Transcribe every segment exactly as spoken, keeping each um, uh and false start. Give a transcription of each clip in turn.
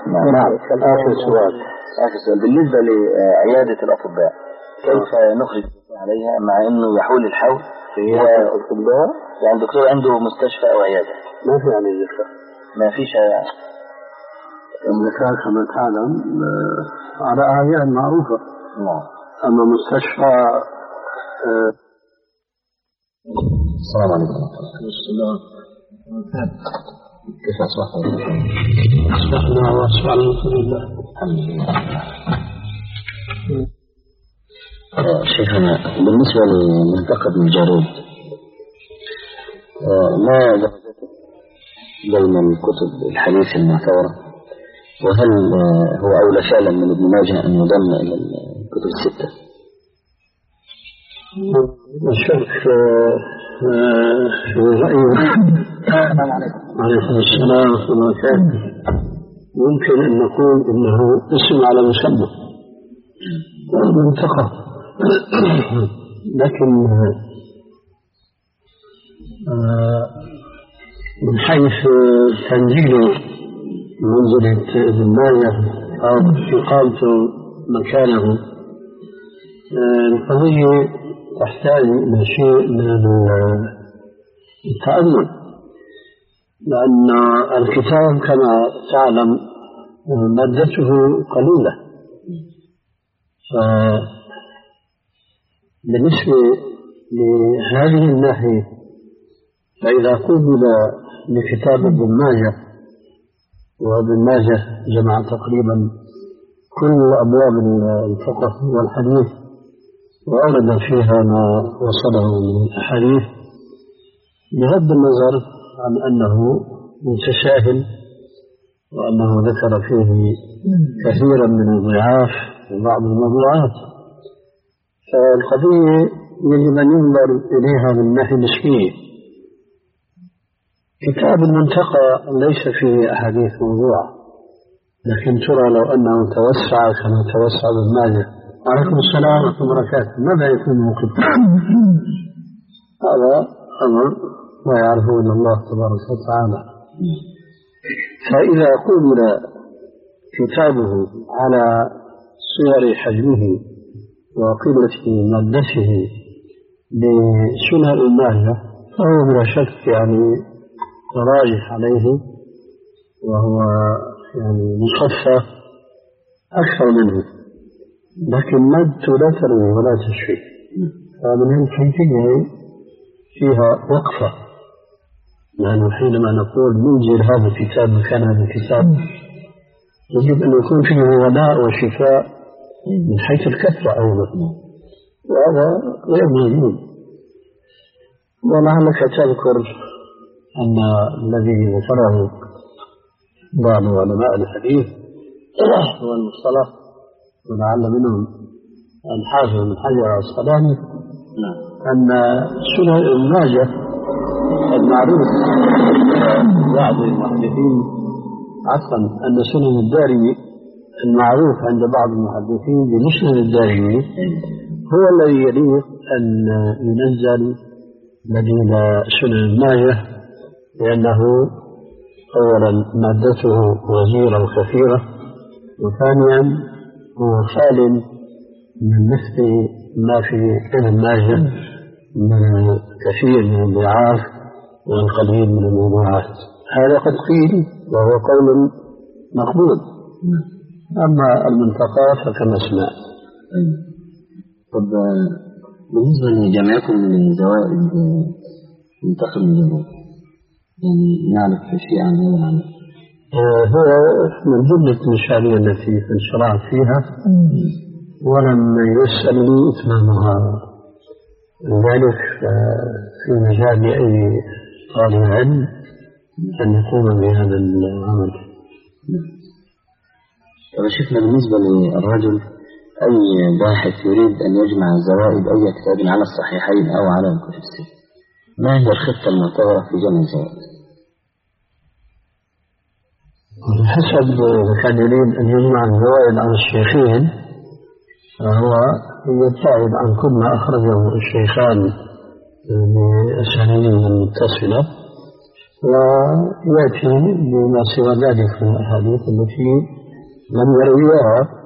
نعم. آخر سؤال آخر سؤال بالنسبة لعيادة الأطباء كيف نخرج عليها مع إنه يحول الحول في الأطباء؟ يعني الدكتور عنده مستشفى أو عيادة ما في يعني مستشفى، ما فيش المكان كما تعلم على أعيان معروفة. نعم. أما مستشفى آه السلام عليكم. السلام. كيف أصبحت؟ أصبحنا وأصبح الحمد لله. الحمد لله. شيخنا بالنسبة لمنطقة الجارود ما درجته بين الكتب الحديث المعتبرة، وهل هو أولى فعلا من ابن ماجه أن يضم إلى الكتب الستة؟ الشك في رأيه عليكم السلام ورحمة الله وبركاته ممكن أن نقول إنه اسم على مسمى منطقة، لكن من حيث تنزيل منزلة ابن ماجه أو إقامته مكانه القضية تحتاج إلى شيء من التأمل، لأن الكتاب كما تعلم مادته قليلة. فبالنسبة لهذه الناحية فإذا قبل لكتاب ابن ماجه، وابن ماجه جمع تقريبا كل أبواب الفقه والحديث وأورد فيها ما وصله من الأحاديث، بغض النظر عن أنه متساهل وأنه ذكر فيه كثيرا من الضعاف وبعض الموضوعات، فالقضية يجب أن ينظر إليها من ناحية نسبية. كتاب المنتقى ليس فيه أحاديث موضوعة، لكن ترى لو أنه توسع كما توسع ابن ماجه. وعليكم السلام ورحمة الله وبركاته. ماذا يكون موقف؟ هذا أمر لا يعرفه إلا الله تبارك وتعالى. فإذا قبل كتابه على صور حجمه وقلة مادته بسنن ابن ماجه فهو بلا شك يعني راجح عليه، وهو يعني مصفى أكثر منه، لكن مادته لا تروي ولا تشفي. فمن الحيثية فيها وقفة، لأنه حينما نقول ننزل هذا الكتاب مكان هذا الكتاب يجب أن يكون فيه غناء وشفاء من حيث الكثرة أيضا، وهذا غير موجود. ولعلك تذكر أن الذي ذكره بعض علماء الحديث والمصطلح ولعل منهم الحافظ بن حجر العسقلاني أن سنن ابن ماجه المعروف بعض المحدثين، عفوا أن سنن الدارمي المعروف عند بعض المحدثين بمسند الدارمي هو الذي يليق أن ينزل بديل سنن ابن ماجه، لأنه أولا مادته وزيرة وكثيرة، وثانيا هو خال من مثل ما في ابن ماجه من كثير من الضعاف والقليل من الموضوعات. هذا قد قيل وهو قول مقبول. أما المنطقة فكما سمعت. طب بالنسبة لجمعكم من زوائد منتخب الجنوب، يعني نعرف شيء عن هذا العمل؟ هو من جملة المشاريع التي انشرعت فيها ولم يسأل لي إتمامها، لذلك في مجال أي طالب علم أن يقوم بهذا العمل. طب شفنا بالنسبة للرجل أي باحث يريد أن يجمع زوائد أي كتاب على الصحيحين أو على الكتب الستة، ما هي الخطة المعتبرة في جمع الزوائد؟ حسب إذا كان يريد أن يجمع الزوائد عن الشيخين فهو يبتعد عن كل ما أخرجه الشيخان بأسانيدهم المتصلة، ويأتي بما سوى ذلك من الأحاديث التي لم يرويها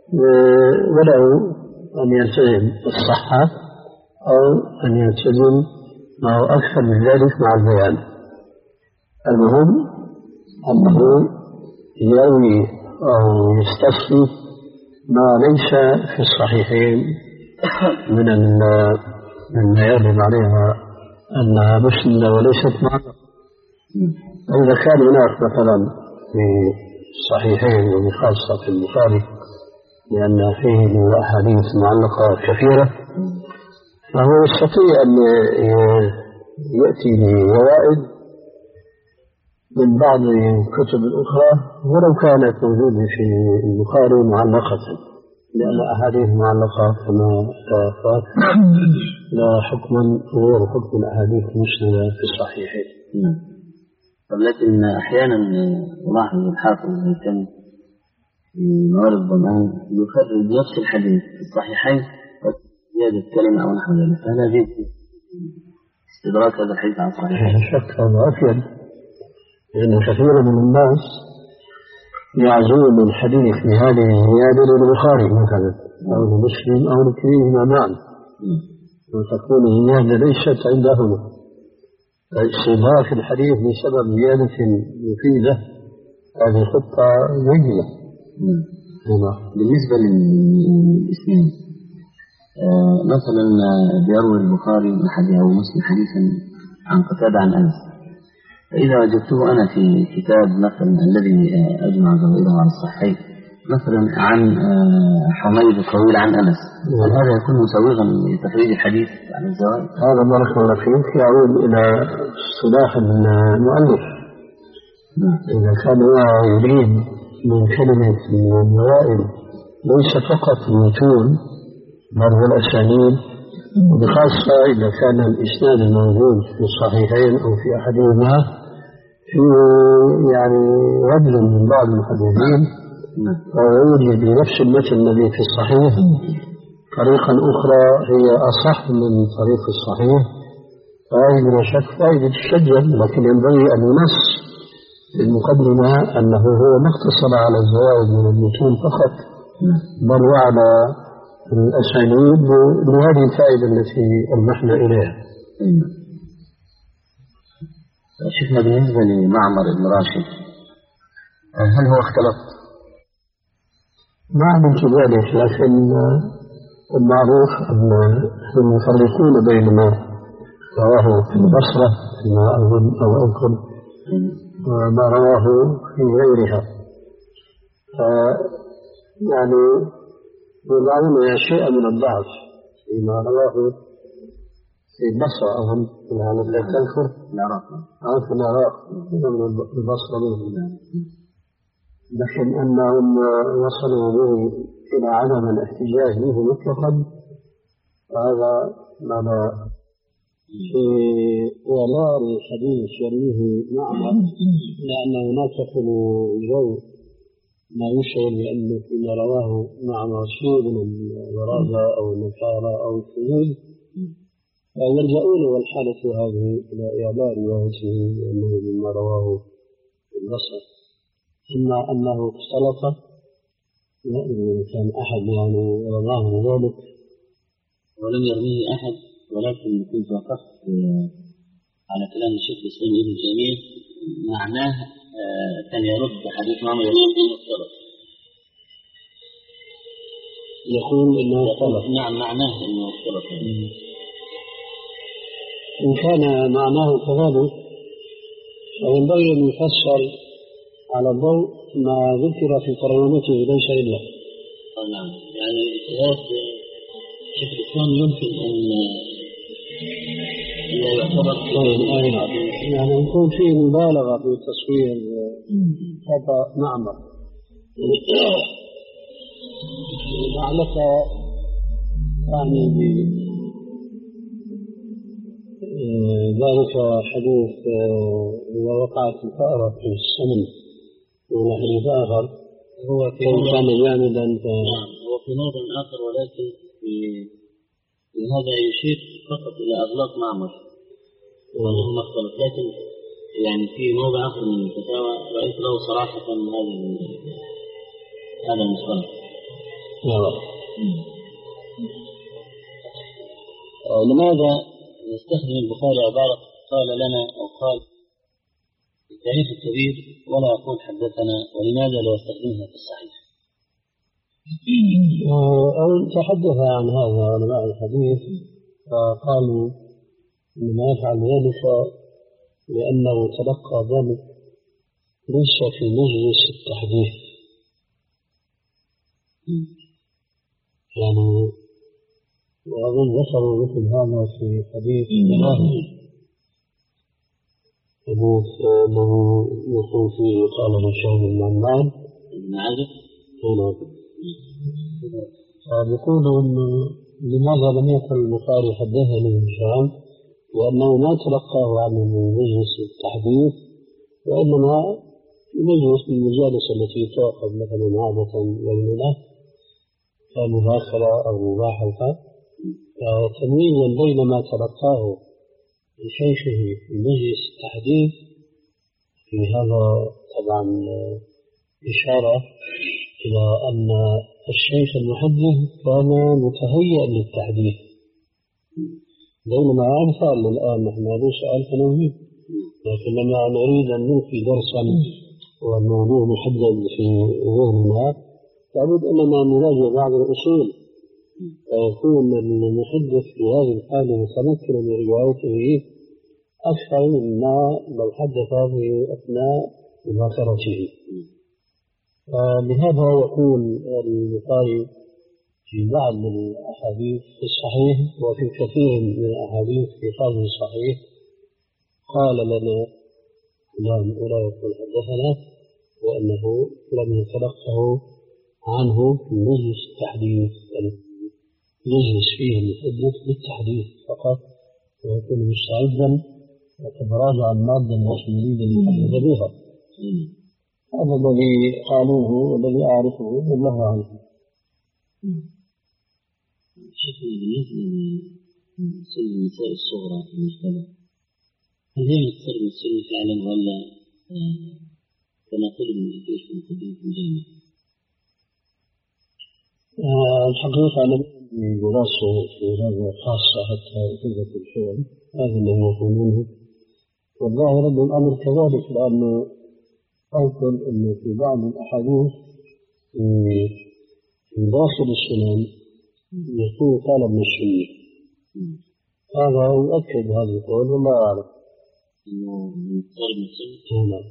وله أن يلتزم الصحة أو أن يلتزم ما هو أكثر من ذلك مع البيان. المهم أنه يروي أو يستصحي ما ليس في الصحيحين من مما يغلب عليها أنها مسندة وليست معلقة. إذا كان هناك مثلا في الصحيحين وبخاصة في البخاري لأن فيه أحاديث معلقة كثيرة فهو يستطيع أن يأتي بفوائد من بعض الكتب الأخرى ولو كانت موجودة في البخاري معلقة، لأن أحاديث معلقة كما فات لا حكما غير حكم الأحاديث المسندة في الصحيحين. لكن أحيانا نلاحظ الحافظ يتم في موارد الضمان يخرج نفس الحديث في الصحيحين زيادة كلمة أو نحو ذلك، فهل هذه استدراك هذا الحديث عن الصحيحين؟ لا شك هذا أفيد، لأن كثير من الناس يعزون الحديث بهذه الزيادة للبخاري مثلا أو لمسلم أو لكليهما معا، وتكون الزيادة ليست عندهم، فاستدراك الحديث بسبب زيادة مفيدة هذه خطة جيدة. بالنسبة للإسلام آه مثلا بيروي البخاري أو مسلم حديثا عن قتادة عن أنس، فإذا وجدته أنا في كتاب مثلا الذي أجمع ظواهره على الصحيح مثلا عن حميد الطويل عن أنس، هل هذا يكون مسوغا لتخريج الحديث عن الزوائد؟ هذا بارك الله فيك يعود إلى اصطلاح المؤلف. إذا كان يريد من كلمة الزوائد ليس فقط المتون بل والأسانيد، وبخاصة إذا كان الإسناد الموجود في الصحيحين أو في أحدهما في يعني رجل من بعض المحدثين ويوجد بنفس المتن الذي في الصحيح طريقا أخرى هي أصح من طريق الصحيح، فهذه بلا شك فائدة الشجر، لكن ينبغي أن ينص في المقدمة أنه هو ما اقتصر على الزوائد من المتون فقط بل وعلى الأسانيد لهذه الفائدة التي ألمحنا إليها. شفنا بالنسبة لمعمر بن راشد هل هو اختلط؟ ما علمت ذلك، لكن المعروف أن يفرقون بين ما رواه في البصرة فيما أظن أو أذكر وما رواه في غيرها، يعني يضعون شيئا من الضعف فيما رواه في البصرة أظن يعني لا تذكر العراق أو في العراق من البصرة منهم، لكن أنهم وصلوا به إلى عدم الاحتجاج به مطلقا فهذا معنى في إعلان الحديث يرويه معمر، لأن هناك في الجو ما يشعر بأنه فيما رواه معمر شيء من الغرابة أو النكارة أو الشذوذ، فيلجؤون والحالة هذه إلى إعلان روايته لأنه مما رواه في البصر. إما أنه اختلط لا إذا كان أحد يعني رواه ذلك ولم يرويه أحد، ولكن كنت وقفت على كلام الشيخ الإسلام ابن تيمية معناه كان يرد حديث معمر يقول إنه اختلط، يقول إنه اختلط. نعم معناه إنه اختلط. إن كان معناه كذلك فينبغي أن يفسر على الضوء ما ذكر في ترجمته ليس إلا. نعم يعني الاجتهاد شيخ الإسلام يمكن أن لا يعتبر يعني يكون فيه مبالغة في تصوير خطأ معمر. لعلك يعني ذلك حديث إذا وقعت الفأرة في السمن ونحن آخر هو في كان جامدا هو في موضع آخر، ولكن في في هذا يشير فقط إلى أغلاط معمر وأنه مختلط، لكن يعني في موضع آخر من الفتاوى رأيت له صراحة هذه هذا المسؤول. لماذا يستخدم البخاري عبارة قال لنا أو قال في التاريخ الكبير ولا يقول حدثنا، ولماذا لا يستخدمها في الصحيح؟ أو تحدث عن هذا علماء الحديث فقالوا إنما يفعل ذلك لأنه تلقى ذلك ليس في مجلس التحديث، يعني وأظن ذكروا مثل هذا في حديث الله حديث أنه يقول فيه قال هشام بن عمار بن عازب فبيقولوا أنه لماذا لم يقل البخاري حدثني هشام، وأنه ما تلقاه عنه من مجلس التحديث وإنما في مجلس من المجالس التي تعقد مثلا عادة بيننا كمذاكرة أو مباحثة، فتمييزا بين ما تلقاه من شيخه في مجلس التحديث في هذا طبعا إشارة إلى أن الشيخ المحدث كان متهيئا للتحديث، بينما أمثال الآن نحن هذا سؤال تنويه، لكن لما نريد أن نلقي درسا والموضوع محدد في ذهننا لابد أننا نراجع بعض الأصول، فيكون المحدث في هذه الحالة متمكنا من روايته أكثر مما لو حدث في أثناء مذاكرته. لهذا يقول البخاري في بعض الأحاديث في الصحيح وفي كثير من الأحاديث في هذا الصحيح قال لنا فلان ولا يقول حدثنا، وأنه لم يتلقه عنه في مجلس التحديث، يعني يجلس فيه المحدث للتحديث فقط ويكون مستعدا وقد راجع المادة الموصولية التي يحدث بها. هذا الذي قالوه والذي أعرفه والله أعلم. شيخنا بالنسبة لسن النساء الصغرى في المجتمع، هل هي متصر من السن فعلا ولا كما قلت من الكيش من قديم في الجامعة؟ الحقيقة أنا من دراسة في هذا خاصة حتى تلك الشغل هذا الذي يقولونه، والظاهر أن الأمر كذلك، لأنه أقول أنه في بعض الأحاديث في داخل السنن يكون قال ابن السنة، هذا يؤكد هذا القول والله أعلم. إنه متصر من السنة؟ نعم.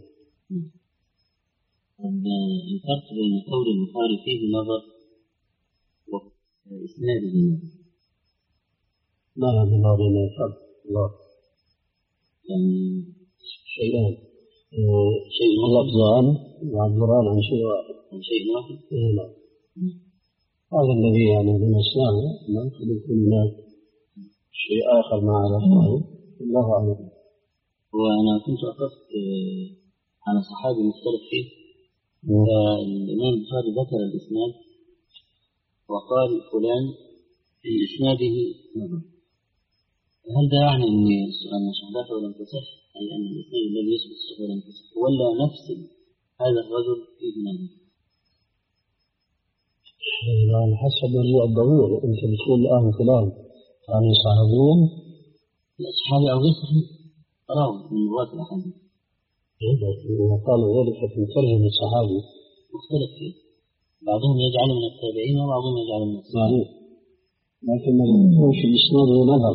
طب الفرق بين قول البخاري فيه نظر وإسناده نظر؟ ما هذا بين الفرق؟ الله يعني شيئان، شيء لفظان يعبران عن شيء واحد. عن شيء واحد؟ نعم. هذا الذي يعني بنسناه ما يكون هناك شيء آخر ما عرفناه الله أعلم. وأنا كنت أخذت على صحابي مختلف فيه، فالإمام البخاري ذكر الإسناد وقال فلان في إسناده نظر، هل ده يعني أن صحبته لم تصح، أي أن الإسناد الذي يثبت الصحبة لم تصح، ولا نفس هذا الرجل فيه نظر؟ على حسب الوضع الضروري. أنت بتقول الآن فلان يعني صحابيين؟ لا صحابي أو غير صحابي راوي من رواة الأحاديث. وقال ذلك في ترجمة الصحابي مختلف فيه، بعضهم يجعل من التابعين وبعضهم يجعل من الصحابة، لكن يكون في إسناده نظر،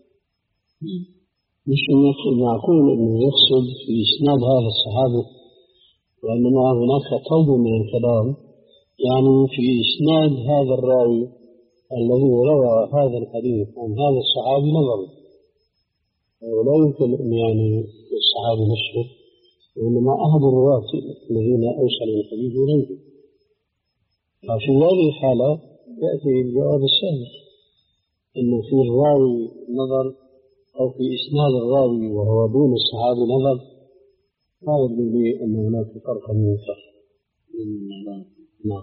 مش معقول أنه يقصد في إسناد هذا الصحابي، وإنما هناك طول من الكلام يعني في إسناد هذا الراوي الذي روى هذا الحديث عن هذا الصحابي نظر، ولا يمكن أن يعني الصحابي نفسه، وإنما أحد الرواة الذين أوصلوا الحديث إليه. ففي هذه الحالة يأتي الجواب السابق أنه في الراوي نظر أو في إسناد الراوي وهو دون الصحابي نظر، لا يبدو لي أن هناك فرقا ينفع. نعم.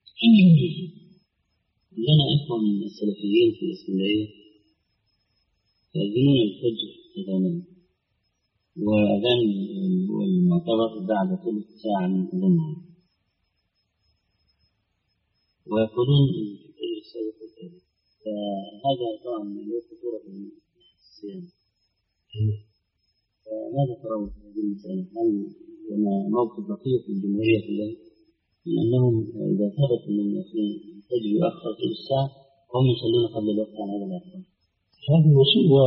لنا إخوة من السلفيين في الإسماعيلية يأذنون الفجر أذانا، وأذان هو المعتبر بعد ثلث ساعة من أذانها، ويقولون الفجر الصادق والكاذب، فهذا طبعا له خطورة في الصيام. فماذا ترون في هذه المسألة؟ هل هنا موقف دقيق من الجمهورية كلها من أنهم إذا ثبت من الفجر يؤخر في الساعة هم يصلون قبل الوقت عن هذا الأخبار؟ هذه مصيبة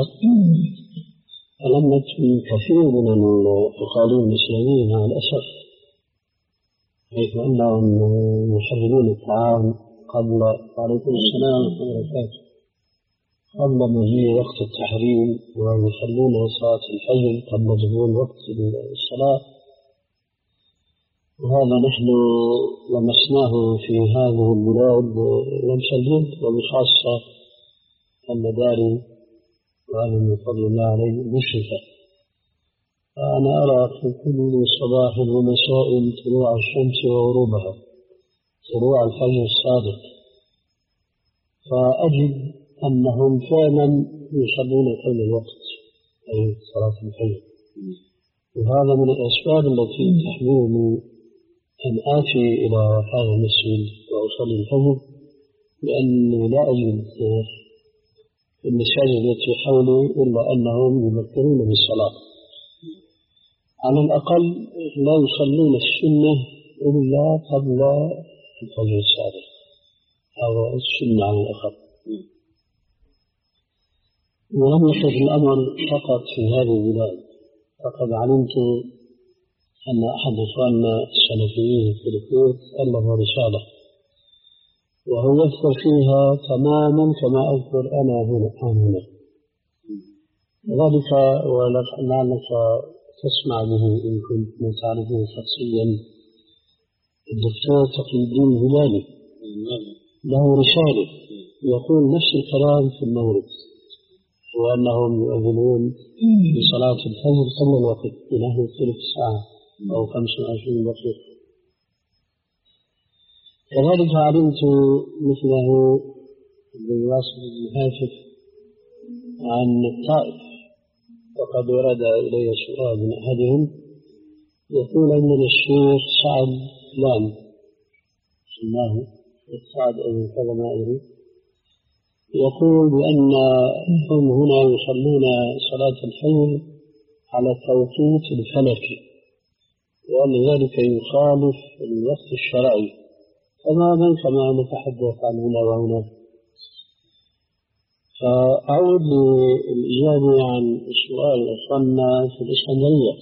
ألمت من كثير من الفقهاء الإسلاميين مع الأسف، حيث أنهم يحرمون الطعام قبل عليكم السلام وبركاته قبل مجيء وقت التحريم، ويصلون صلاة الفجر قبل دخول وقت الصلاة. وهذا نحن لمسناه في هذه البلاد لمس الجد، وبخاصة المداري وهذا من فضل الله عليه مشرفة. فأنا أرى في كل صباح ومساء طلوع الشمس وغروبها، طلوع الفجر الصادق، فأجد أنهم فعلا يصلون قبل الوقت أي صلاة الفجر. وهذا من الأسباب التي تحملني أن آتي إلى هذا المسجد وأصلي الفجر، لأني لا أجد في المساجد التي حولي إلا أنهم يذكرون بالصلاة، على الأقل لا يصلون السنة إلا قبل الفجر الصادق، هذا السنة على الأقل. ولم يكن الأمر فقط في هذه البلاد، فقد علمت أن أحد إخواننا السلفيين في الكويت ألف رسالة وهو يذكر فيها تماما كما أذكر أنا هنا هنا ذلك، ولعلك تسمع به إن كنت تعرفه شخصيا. الدكتور تقي الدين الهلالي له رسالة يقول نفس الكلام في المغرب، وأنهم يؤذنون بصلاة الفجر قبل الوقت بنحو ثلث ساعة أو خمس وعشرين دقيقة. كذلك علمت مثله بواسطة الهاتف عن الطائف، وقد ورد إلي سؤال من أحدهم يقول أن الشيخ سعد فلان سماه سعد أو كذا ما أدري، يقول بأن هم هنا يصلون صلاة الفجر على التوقيت الفلكي، وأن ذلك يخالف الوقت الشرعي تماما كما نتحدث عن هنا وهنا. فأعود للإجابة عن سؤال أخواننا في الإسكندرية،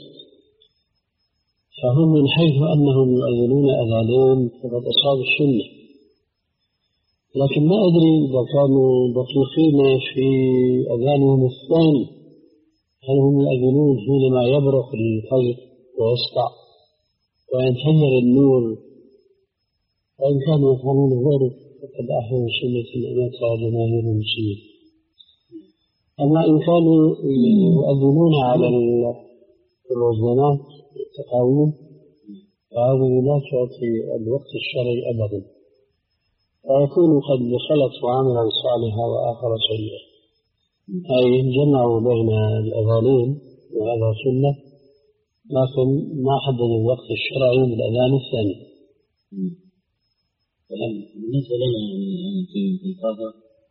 فهم من حيث أنهم يؤذنون أذانين فقد أصابوا السنة، لكن ما أدري إذا كانوا دقيقين في أذانهم الثاني، هل هم يؤذنون حينما يبرق الفجر ويسطع وينفجر النور، وإن كانوا يفعلون ذلك فقد أحيوا سنة الأمات جماهير المسلمين. أما إن كانوا يؤذنون على الرزانات التقاويم فهذه لا تعطي الوقت الشرعي أبدا، ويكون قد خلط عملا صالحا وآخر سيئا، أي جمعوا بين الأذانين وهذا سنة، لكن ما حددوا الوقت الشرعي بالأذان الثاني. بالنسبة لنا في القاهرة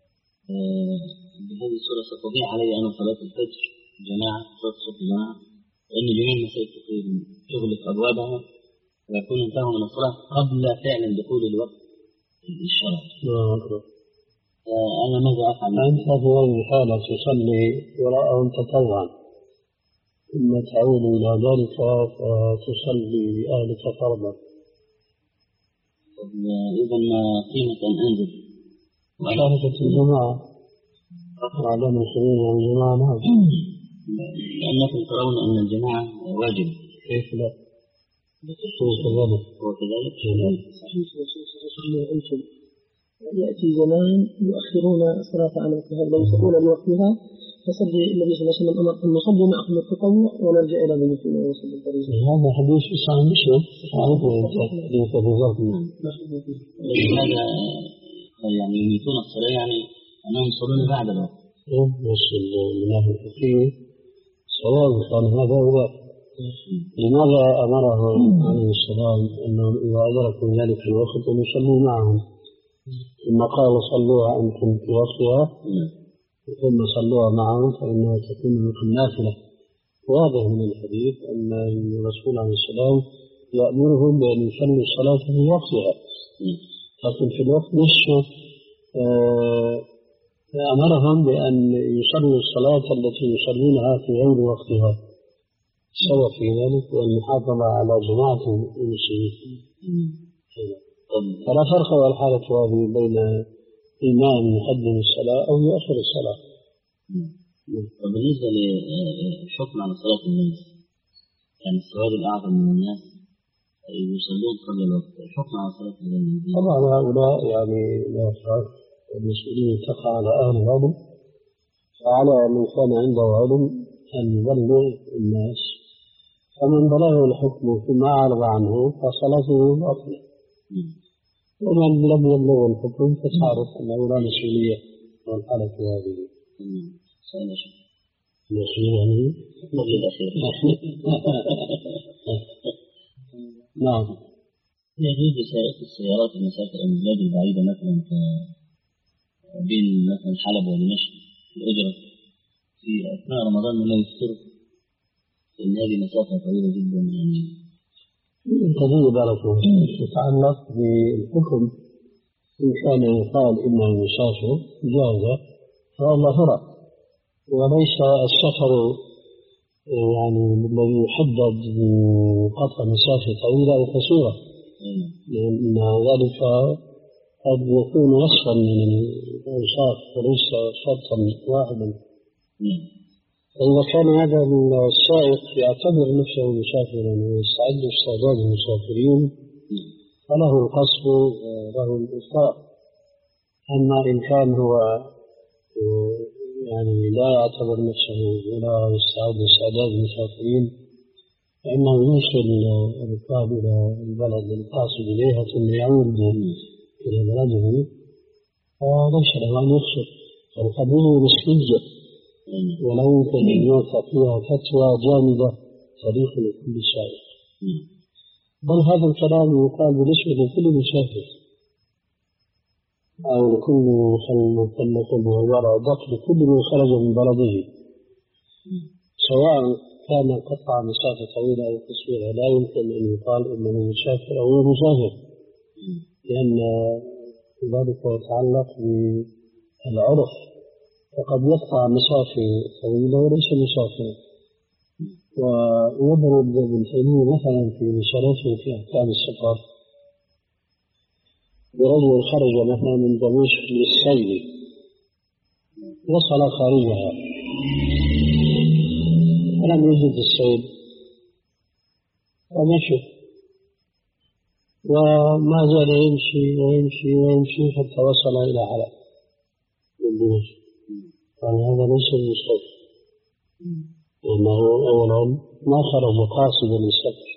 بهذه الصورة ستضيع علي أنا صلاة الفجر جماعة صلاة الصبح جماعة، لأن جميع المساجد تقريبا تغلق أبوابها ويكون انتهوا من الصلاة قبل فعلا دخول الوقت الشرعي. أنا ماذا أفعل؟ أنت في هذه الحالة تصلي وراءهم تطوعا، ثم تعود إلى ذلك فتصلي بأهلك فرضا. إذا ما قيمة أن أنزل مشاركة الجماعة وعدم الخروج عن الجماعة نعم، لأنكم ترون أن الجماعة واجب. كيف لا؟ هو كذلك صحيح. أنتم يأتي زمان يؤخرون الصلاة عن وقتها، لو يصلون بوقتها فصلي النبي صلى الله عليه وسلم أمر أن نصلي معكم التطوع ونرجع إلى بيوتنا ونصلي الفريضة. هذا حديث صحيح مسلم تعرفه حديث أبو ذر. هذا يعني يميتون الصلاة، يعني أنهم يصلون بعد الوقت. بس الله الفقيه سواء كان هذا هو. لماذا أمره عليه السلام أنهم إذا أدركوا ذلك الوقت أن يصلوا معهم؟ ثم قال صلوها أنتم في وقتها ثم صلوها معهم فإنها تكون مثل نافلة. واضح من الحديث أن الرسول عليه السلام يأمرهم بأن يصلوا الصلاة في وقتها، لكن في الوقت نفسه أمرهم بأن يصلوا الصلاة التي يصلونها في غير وقتها. السبب في ذلك هو المحافظة على جماعة المسلمين. فلا فرق ولا حالة هذه بين إمام يقدم الصلاة أو يؤخر الصلاة. وبالنسبة للحكم على صلاة الناس، يعني السواد الأعظم من الناس يصلون قبل الوقت، الحكم على صلاة الناس طبعا هؤلاء يعني لا يفعل، المسؤولية تقع على أهل العلم، فعلى من كان عنده علم أن يبلغ الناس، فمن بلغه الحكم ثم أعرض عنه فصلاته باطلة، ومن لم يبلغ الحكم فتعرف أنه لا مسؤولية عن الحالة هذه. الأخير يعني قبل الأخير. نعم. يجوز لسائق السيارات المسافر من البلاد البعيدة مثلا بين مثلا حلب ودمشق الأجرة في أثناء رمضان ولا يفطر، لأن هذه مسافة طويلة جدا يعني. قضية بارك الله تتعلق بالحكم، إن كان يقال إنه مسافر جاز فهذا فرق، وليس السفر يعني الذي يحدد بقطع مسافة طويلة أو قصيرة، لأن ذلك قد يكون وصفا من الأوصاف وليس شرطا واحدا. فإذا كان هذا السائق يعتبر نفسه مسافرا ويستعد استعداد المسافرين فله القصر وله الإفطار. أما إن كان هو يعني لا يعتبر نفسه ولا يستعد استعداد المسافرين فإنه يوصل الركاب إلى البلد القاصد إليها ثم يعود إلى بلده، فليس له أن يخسر، القضية نسبية ولا يمكن أن يوقع فيها فتوى جامدة طريق لكل سائق، بل هذا الكلام يقال بالنسبة لكل مسافر أو لكل مخلق وراء ضغط لكل من خرج من بلده، سواء كان قطع مسافة طويلة أو قصيرة، لا يمكن أن يقال إنه مسافر أو غير مسافر، لأن ذلك يتعلق بالعرف، فقد يقطع مسافة طويلة وليس مسافرا. ويضرب ابن تيمية مثلا في رسالته في أحكام السفر برجل خرج مثلا من دمشق للصيد وصل خارجها ولم يجد الصيد فمشي وما زال يمشي ويمشي ويمشي حتى وصل إلى حلب من دمشق، قال هذا ليس المسافر، لأنه أولا ما خرج قاصدا للسفر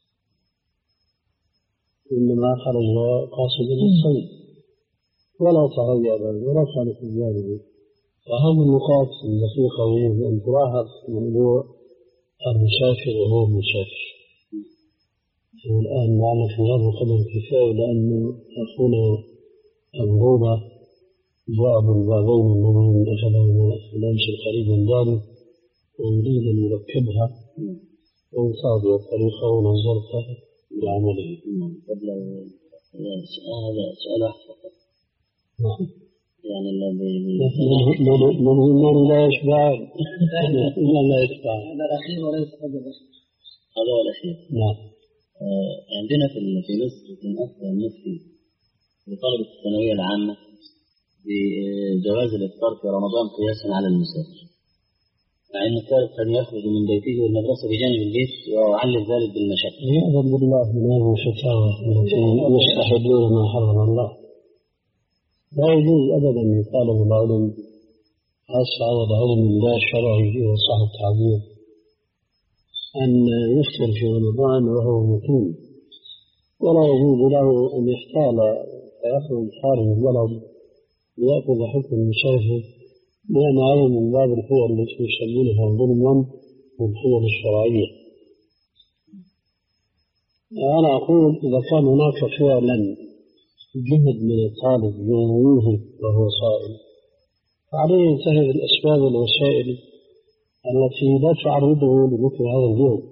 إنما خرج قاصدا للصيد ولا تغير ولا كان في جانبه. فهذه النقاط الدقيقة يجب أن تلاحظ في موضوع المسافر وهو المسافر. والآن معنا في هذا القدر كفاية، لأن أخونا أبو هوبة جاء بالبابين الذين أخذهما في الأمس القريب من داره ويريد أن يركبها ويتابع الطريقة ونظرته بعمله. قبل هذا سؤال فقط، يعني الذي من لا يشبع من لا يشبع هذا الأخير وليس قبل الأخير، هذا هو الأخير. نعم. عندنا في في مصر من أكثر المفتي لطلبة الثانوية العامة بجواز الإفطار في رمضان قياسا على المسافر، مع أن الطالب قد يخرج من بيته والمدرسة بجانب البيت ويعلل ذلك بالمشقة. يعظم بالله من هذه الفتاوى التي يستحلون ما حرم الله. لا يجوز أبدا لطالب العلم خاصة على العلم لا شرعي وصح التعبير أن يفطر في رمضان وهو مقيم، ولا يجوز له أن يحتال فيخرج خارج البلد ليأخذ حكم المسافر، لأن هذا من باب الحيل التي يسمونها ظلما والحيل الشرعية. أنا أقول إذا كان هناك فعلا جهد من الطالب يوهي وهو صائم، فعليه ينتهي الأسباب والوسائل التي لا تعرضه لمثل هذا الجهد.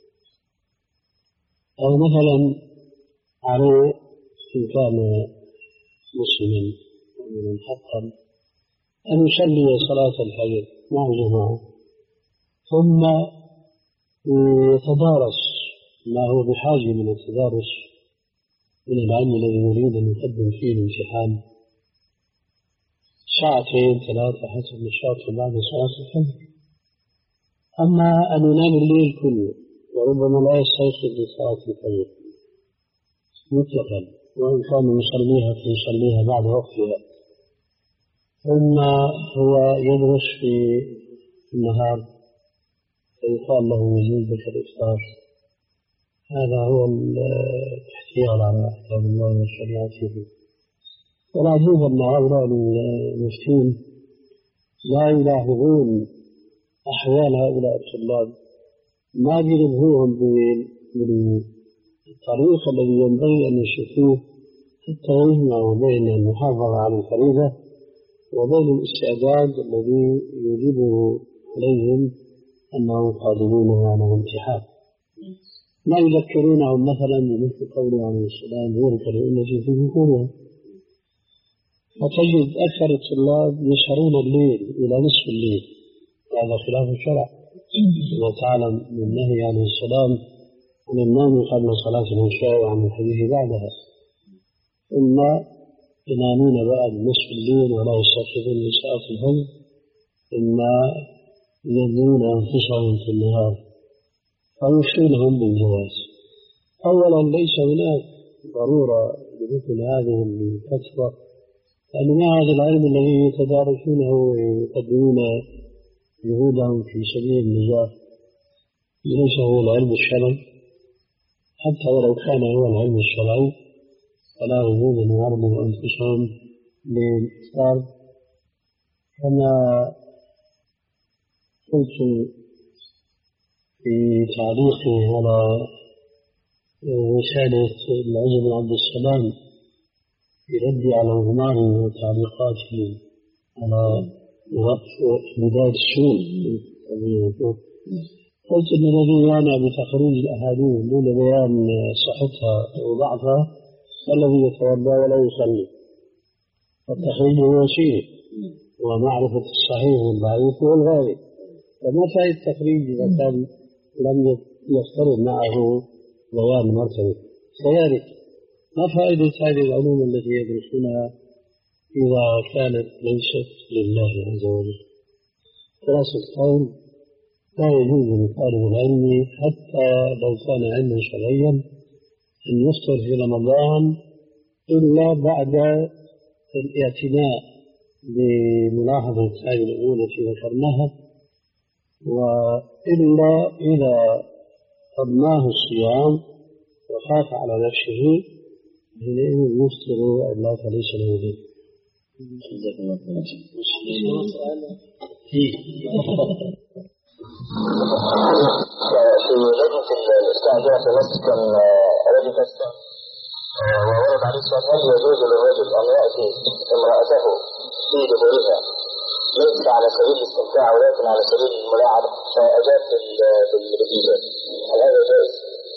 أو مثلا عليه إن كان مسلما مؤمنا حقا أن يصلي صلاة الفجر مع الجماعة، ثم يتدارس ما هو بحاجة من التدارس من العلم الذي يريد أن يقدم فيه الامتحان، ساعتين ثلاثة حسب نشاطه بعد صلاة الفجر. أما أن ينام الليل كله وربما لا يستيقظ لصلاة الفجر مطلقا، وإن كان يصليها فيصليها بعد وقتها، ثم هو يدرس في النهار فيقال له يجوز لك الإفطار، هذا هو الاحتيال على أحكام الله وشريعته. والعجيب أن هؤلاء المفتين لا يلاحظون أحوال هؤلاء الطلاب، ما بينبهوهم بالطريقة الذي ينبغي أن يشوفوه حتى يجمعوا بين المحافظة على الفريضة وبين الاستعداد الذي يوجبه عليهم أنهم قادمون على الامتحان. ما يذكرونهم مثلا بمثل قوله عليه السلام ذلك التي في ذكورها. فتجد أكثر الطلاب يسهرون الليل إلى نصف الليل، هذا خلاف الشرع. وتعلم من النهي عليه السلام عن النوم قبل صلاة العشاء وعن الحديث بعدها، ثم ينامون بعد نصف الليل ولا يستيقظون لصلاة الفجر، ثم ينامون أنفسهم في النهار فيفتونهم بالجواز. أولا ليس هناك ضرورة لمثل هذه الفتوى، لأن ما هذا العلم الذي يتدارسونه ويقدمون جهودهم في سبيل النجاة ليس هو العلم الشرعي، حتى ولو كان هو العلم الشرعي فلا يجوز أن يعرضوا أنفسهم للإفطار. كما قلت في تعليقي على رسالة العز بن عبد السلام يرد على الغمار وتعليقاته على بداية السور، قلت أن الذي يعنى بتخريج الأحاديث دون بيان صحتها وضعفها الذي يتوضأ ولا يصلي، فالتخريج هو شيء ومعرفة الصحيح والضعيف والغالب، فما فائدة التخريج إذا كان لم يفترض معه بيان مرتبه؟ كذلك ما فائدة هذه العلوم التي يدرسونها إذا كانت ليست لله عز وجل؟ خلاصة القول لا يجوز لطالب العلم حتى لو كان علما شرعيا أن يفطر في رمضان إلا بعد الاعتناء بملاحظة هذه الأمور التي ذكرناها، وإلا إذا قضناه الصيام وخاف على نفسه حينئذ يفطر إلا فليس له ذنب. في لجنة الإفتاء جاء في مصر كان رجل إفتاء وورد عليه السؤال هل يجوز للرجل أن يأتي امرأته في دبرها ليس على سبيل الاستمتاع ولكن على سبيل الملاعبة، فأجاب بالإجابة هل هذا جائز؟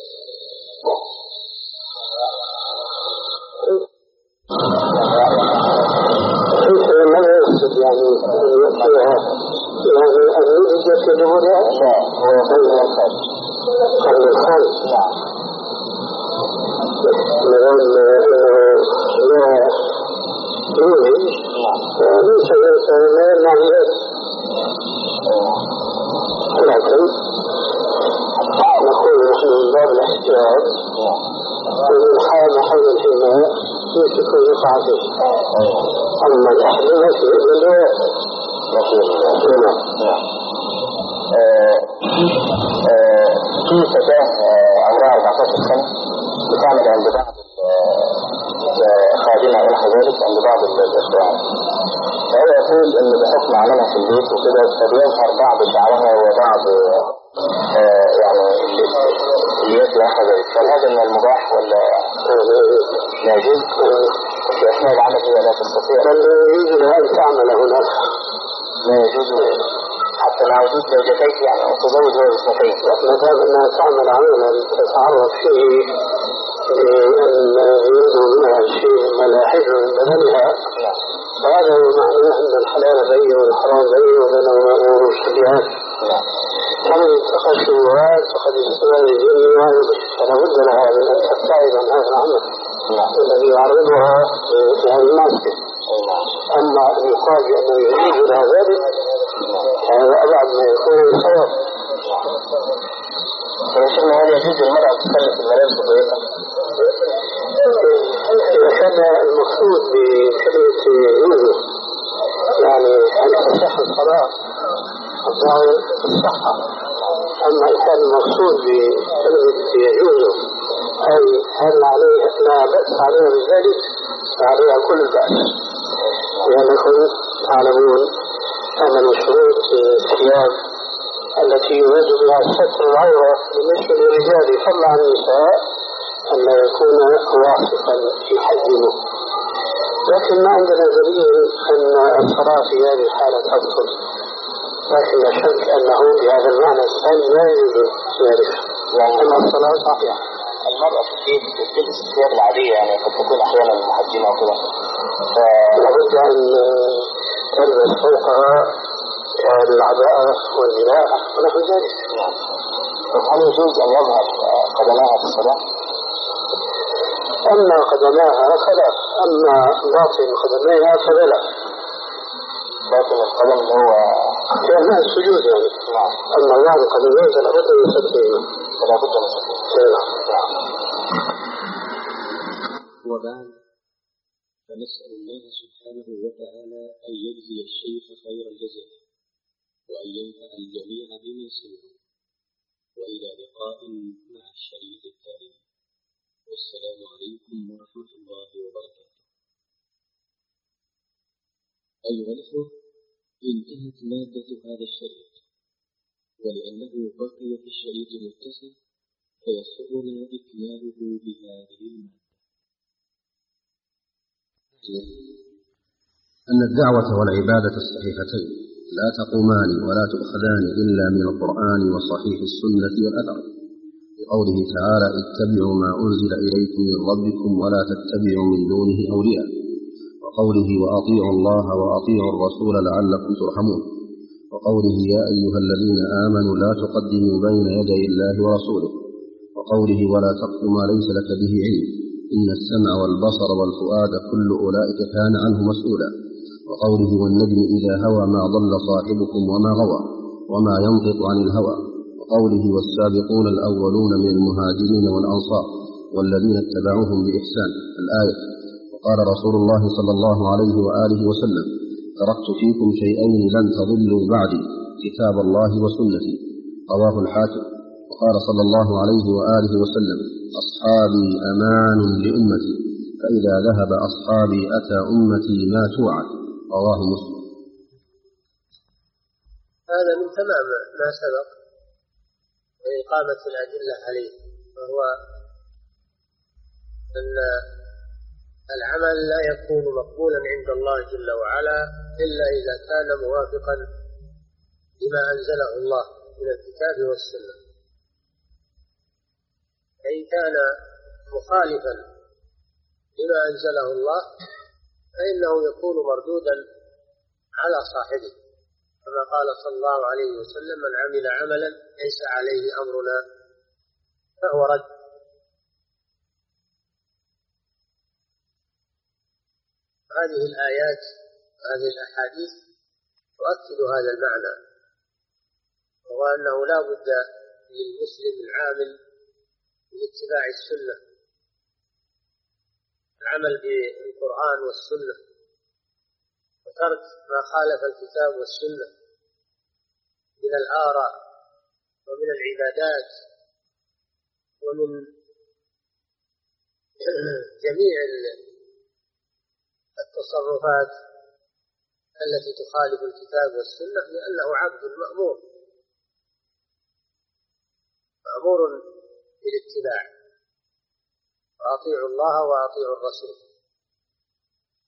ماذا يقصد يعني يعني أن يوجد في دبرها؟ لا، هو قبل الخارج. قبل الخارج؟ نعم. لأن لا يوجد ليس لا يمنع ذلك، لكن نقول نحن من باب الاحتياط ومن حال حول الحماية يمسك ويقع فيه. أما الأحلام في الرواية في فتاة عمرها أربعة عشر سنة بتعمل عند بعض خادمة إلى ذلك عند بعض الأخوان، فهو يقول إن بحكم عملها في البيت وكده فبيظهر بعض شعرها وبعض يعني اللي يطلع ذلك، فهل هذا من المباح ولا لا يجوز؟ أثناء العمل هي لا تستطيع؟ بل يجوز لها أن تعمل هناك. لا يجوز حتى مع وجود زوجتين يعني أن تزوج غير اثنتين. ما دام أنها تعمل عملا تتعرض فيه لأن يريد منها شيء ملاحظ من بدنها، فهذا هو معناه أن الحلال بين والحرام بين وبينهما أمور مشتبهات. فمن اتقى الشبهات فقد استوى لدينها، فلا بد لها من أن تبتعد عن هذا العمل الذي يعرضها لهذا المعصية. أما أن يقال بأنه يجوز لها ذلك هذا أبعد ما يكون الصواب. فشفنا هل يجوز المرأة تستخدم في الملابس الضيقة؟ إذا كان المقصود بكلمة يجوز يعني أن تصح الصلاة الظاهر الصحة، أما إذا كان المقصود بكلمة يجوز أي هل عليه لا بأس عليها بذلك فعليها كل البأس، لأنكم تعلمون أن من شروط الثياب التي يراد بها ستر العورة بالنسبة للرجال فضلا عن النساء أن لا يكون واثقا يحجمه. لكن ما عندنا دليل أن الصلاة في هذه الحالة تبطل، لكن لا شك أنه بهذا المعنى الثاني لا يجوز ذلك، لأن الصلاة صحيحة. المرأة في تلبس الثياب العادية يعني قد تكون أحيانا محجمة وكذا، فلابد أن تلبس فوقها العباءة والملاء ونحو ذلك. هل يجوز أن يظهر قدماها في الصلاة؟ أما قدماها فلا، أما باطن قدميها فلا. باطن القدم هو كأنها السجود يعني. أما بعض قدمين فلا بد من سترهما. فلا بد من سترهما. وبعد، فنسأل الله سبحانه وتعالى أن يجزي الشيخ خير الجزاء وأن ينفع الجميع بما سمعوا، وإلى لقاء مع الشريف الكريم، والسلام عليكم ورحمة الله وبركاته. أيها الأخوة، انتهت مادة هذا الشريط، ولأنه بقي في الشريط متصل فيسرنا إكماله بهذه المادة. أن الدعوة والعبادة الصحيحتين لا تقومان ولا تؤخذان إلا من القرآن وصحيح السنة والأثر، لقوله تعالى: اتبعوا ما أنزل إليكم من ربكم ولا تتبعوا من دونه أولياء، وقوله: وأطيعوا الله وأطيعوا الرسول لعلكم ترحمون، وقوله: يا أيها الذين آمنوا لا تقدموا بين يدي الله ورسوله، وقوله: ولا تقف ما ليس لك به علم إن السمع والبصر والفؤاد كل أولئك كان عنه مسؤولا، وقوله: والنجم إذا هوى ما ضل صاحبكم وما غوى وما ينطق عن الهوى، وقوله: والسابقون الأولون من المهاجرين والأنصار والذين اتبعوهم بإحسان، الآية. وقال رسول الله صلى الله عليه وآله وسلم: تركت فيكم شيئين لن تضلوا بعدي، كتاب الله وسنتي، رواه الحاكم. وقال صلى الله عليه وآله وسلم: أصحابي أمان لأمتي، فإذا ذهب أصحابي أتى أمتي ما توعد، رواه مسلم. هذا من تمام ما سبق وإقامة الأدلة عليه، وهو أن العمل لا يكون مقبولا عند الله جل وعلا إلا إذا كان موافقا لما أنزله الله من الكتاب والسنة، فإن كان مخالفا لما أنزله الله فإنه يكون مردودا على صاحبه، كما قال صلى الله عليه وسلم: من عمل عملا ليس عليه أمرنا فهو رد. هذه الآيات هذه الأحاديث تؤكد هذا المعنى، وهو أنه لا بد للمسلم العامل باتباع السنة، العمل بالقرآن والسنة، وترك ما خالف الكتاب والسنة من الآراء ومن العبادات ومن جميع التصرفات التي تخالف الكتاب والسنة، لأنه عبد مأمور مأمور بالاتباع، وأطيعوا الله وأطيعوا الرسول.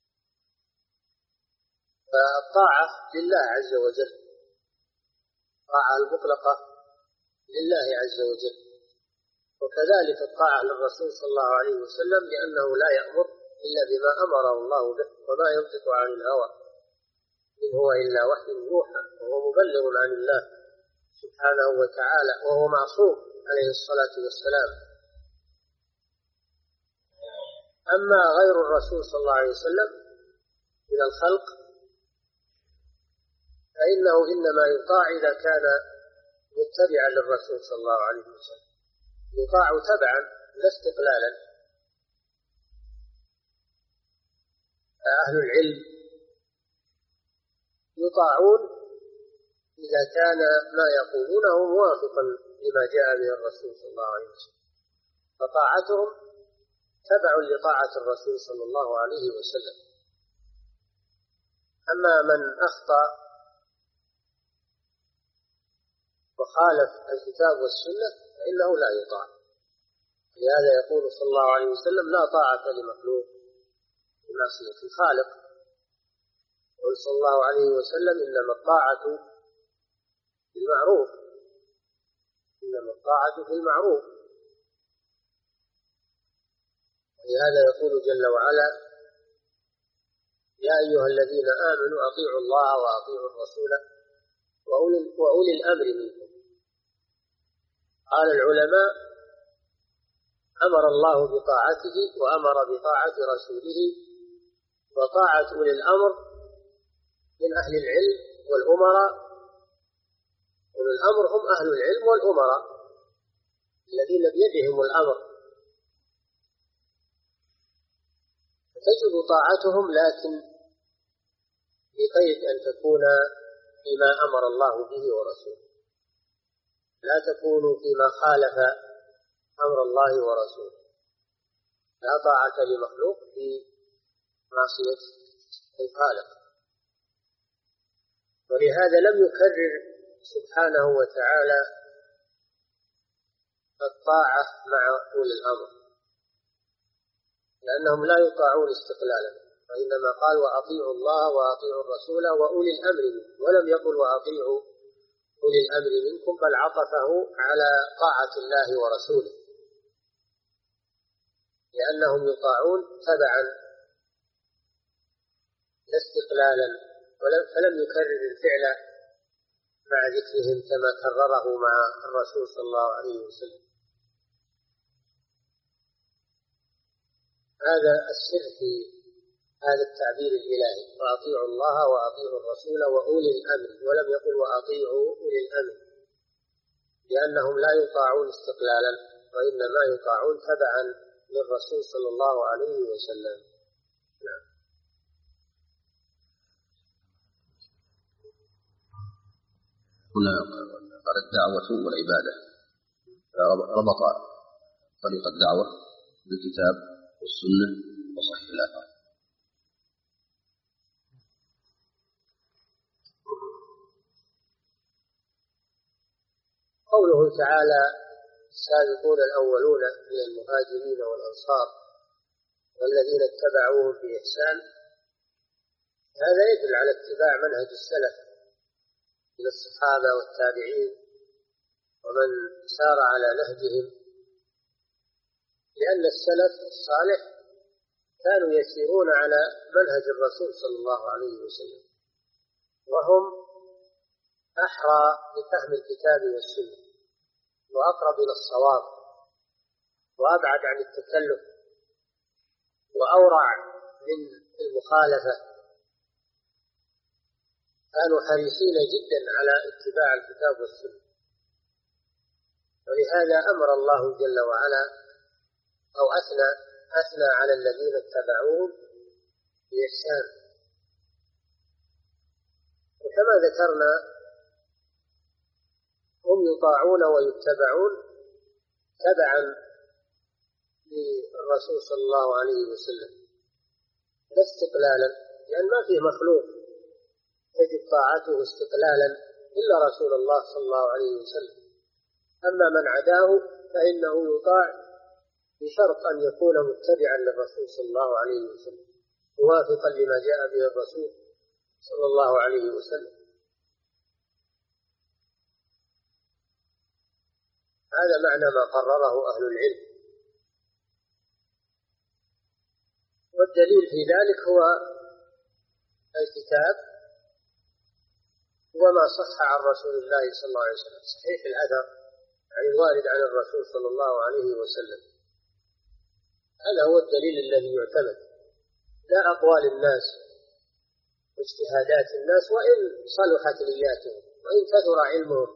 فالطاعة لله عز وجل، الطاعة المطلقة لله عز وجل، وكذلك الطاعة للرسول صلى الله عليه وسلم لأنه لا يأمر إلا بما أمره الله به، وما ينطق عن الهوى إن هو إلا وحي يوحى، وهو مبلغ عن الله سبحانه وتعالى، وهو معصوم عليه الصلاة والسلام. أما غير الرسول صلى الله عليه وسلم من الخلق فإنه إنما يطاع إذا كان متبعا للرسول صلى الله عليه وسلم، يطاع تبعا لا استقلالا. أهل العلم يطاعون إذا كان ما يقولونه موافقا لما جاء به الرسول صلى الله عليه وسلم، فطاعتهم تبع لطاعة الرسول صلى الله عليه وسلم. أما من أخطأ وخالف الكتاب والسنة فإنه لا يطاع. لهذا يقول صلى الله عليه وسلم: لا طاعة لمخلوق بمعصية الخالق. يقول صلى الله عليه وسلم: إنما الطاعة في المعروف، إنما الطاعة في المعروف. ولهذا يقول جل وعلا: يا أيها الذين آمنوا أطيعوا الله وأطيعوا الرسول وأولي الأمر منكم. قال العلماء: أمر الله بطاعته وأمر بطاعة رسوله، وطاعة أولي الأمر من أهل العلم والأمراء. أولي الأمر هم أهل العلم والأمراء الذين بيدهم الأمر، تجب طاعتهم، لكن بقيد أن تكون فيما أمر الله به ورسوله، لا تكون فيما خالف أمر الله ورسوله. لا طاعة لمخلوق في معصية الخالق. ولهذا لم يكرر سبحانه وتعالى الطاعة مع أولي الأمر، لأنهم لا يطاعون استقلالا، وإنما قال: وأطيعوا الله وأطيعوا الرسول وأولي الأمر منكم، ولم يقل وأطيعوا أولي الأمر منكم، بل عطفه على طاعة الله ورسوله، لأنهم يطاعون تبعا لا استقلالا، فلم يكرر الفعل مع ذكرهم كما كرره مع الرسول صلى الله عليه وسلم. هذا السر في هذا التعبير الإلهي: وأطيعوا الله وأطيعوا الرسول وأولي الأمر، ولم يقل وأطيعوا أولي الأمر، لأنهم لا يطاعون استقلالا، وإنما يطاعون تبعا للرسول صلى الله عليه وسلم. نعم. هنا قال الدعوة والعبادة، ربط طريق الدعوة بالكتاب والسنة وصحيح الآثار. قوله تعالى: السابقون الأولون من المهاجرين والأنصار والذين اتبعوهم بإحسان، هذا يدل على اتباع منهج السلف من الصحابة والتابعين ومن سار على نهجهم، لأن السلف الصالح كانوا يسيرون على منهج الرسول صلى الله عليه وسلم، وهم أحرى بفهم الكتاب والسنة، وأقرب إلى الصواب، وأبعد عن التكلف، وأورع من المخالفة. كانوا حريصين جدا على اتباع الكتاب والسنة، ولهذا أمر الله جل وعلا أو أثنى أثنى على الذين اتبعوهم بإحسان. وكما ذكرنا هم يطاعون ويتبعون تبعا للرسول صلى الله عليه وسلم لا استقلالا، لأن ما فيه مخلوق يجب طاعته استقلالا إلا رسول الله صلى الله عليه وسلم. أما من عداه فإنه يطاع بشرط أن يكون متبعا للرسول صلى الله عليه وسلم، موافقا لما جاء به الرسول صلى الله عليه وسلم. هذا معنى ما قرره أهل العلم. والدليل في ذلك هو الكتاب وما صح عن رسول الله صلى الله عليه وسلم، صحيح الأثر عن الوارد عن الرسول صلى الله عليه وسلم. هذا هو الدليل الذي يعتمد، لا أقوال الناس واجتهادات الناس وإن صلحت نياتهم وإن كثر علمهم،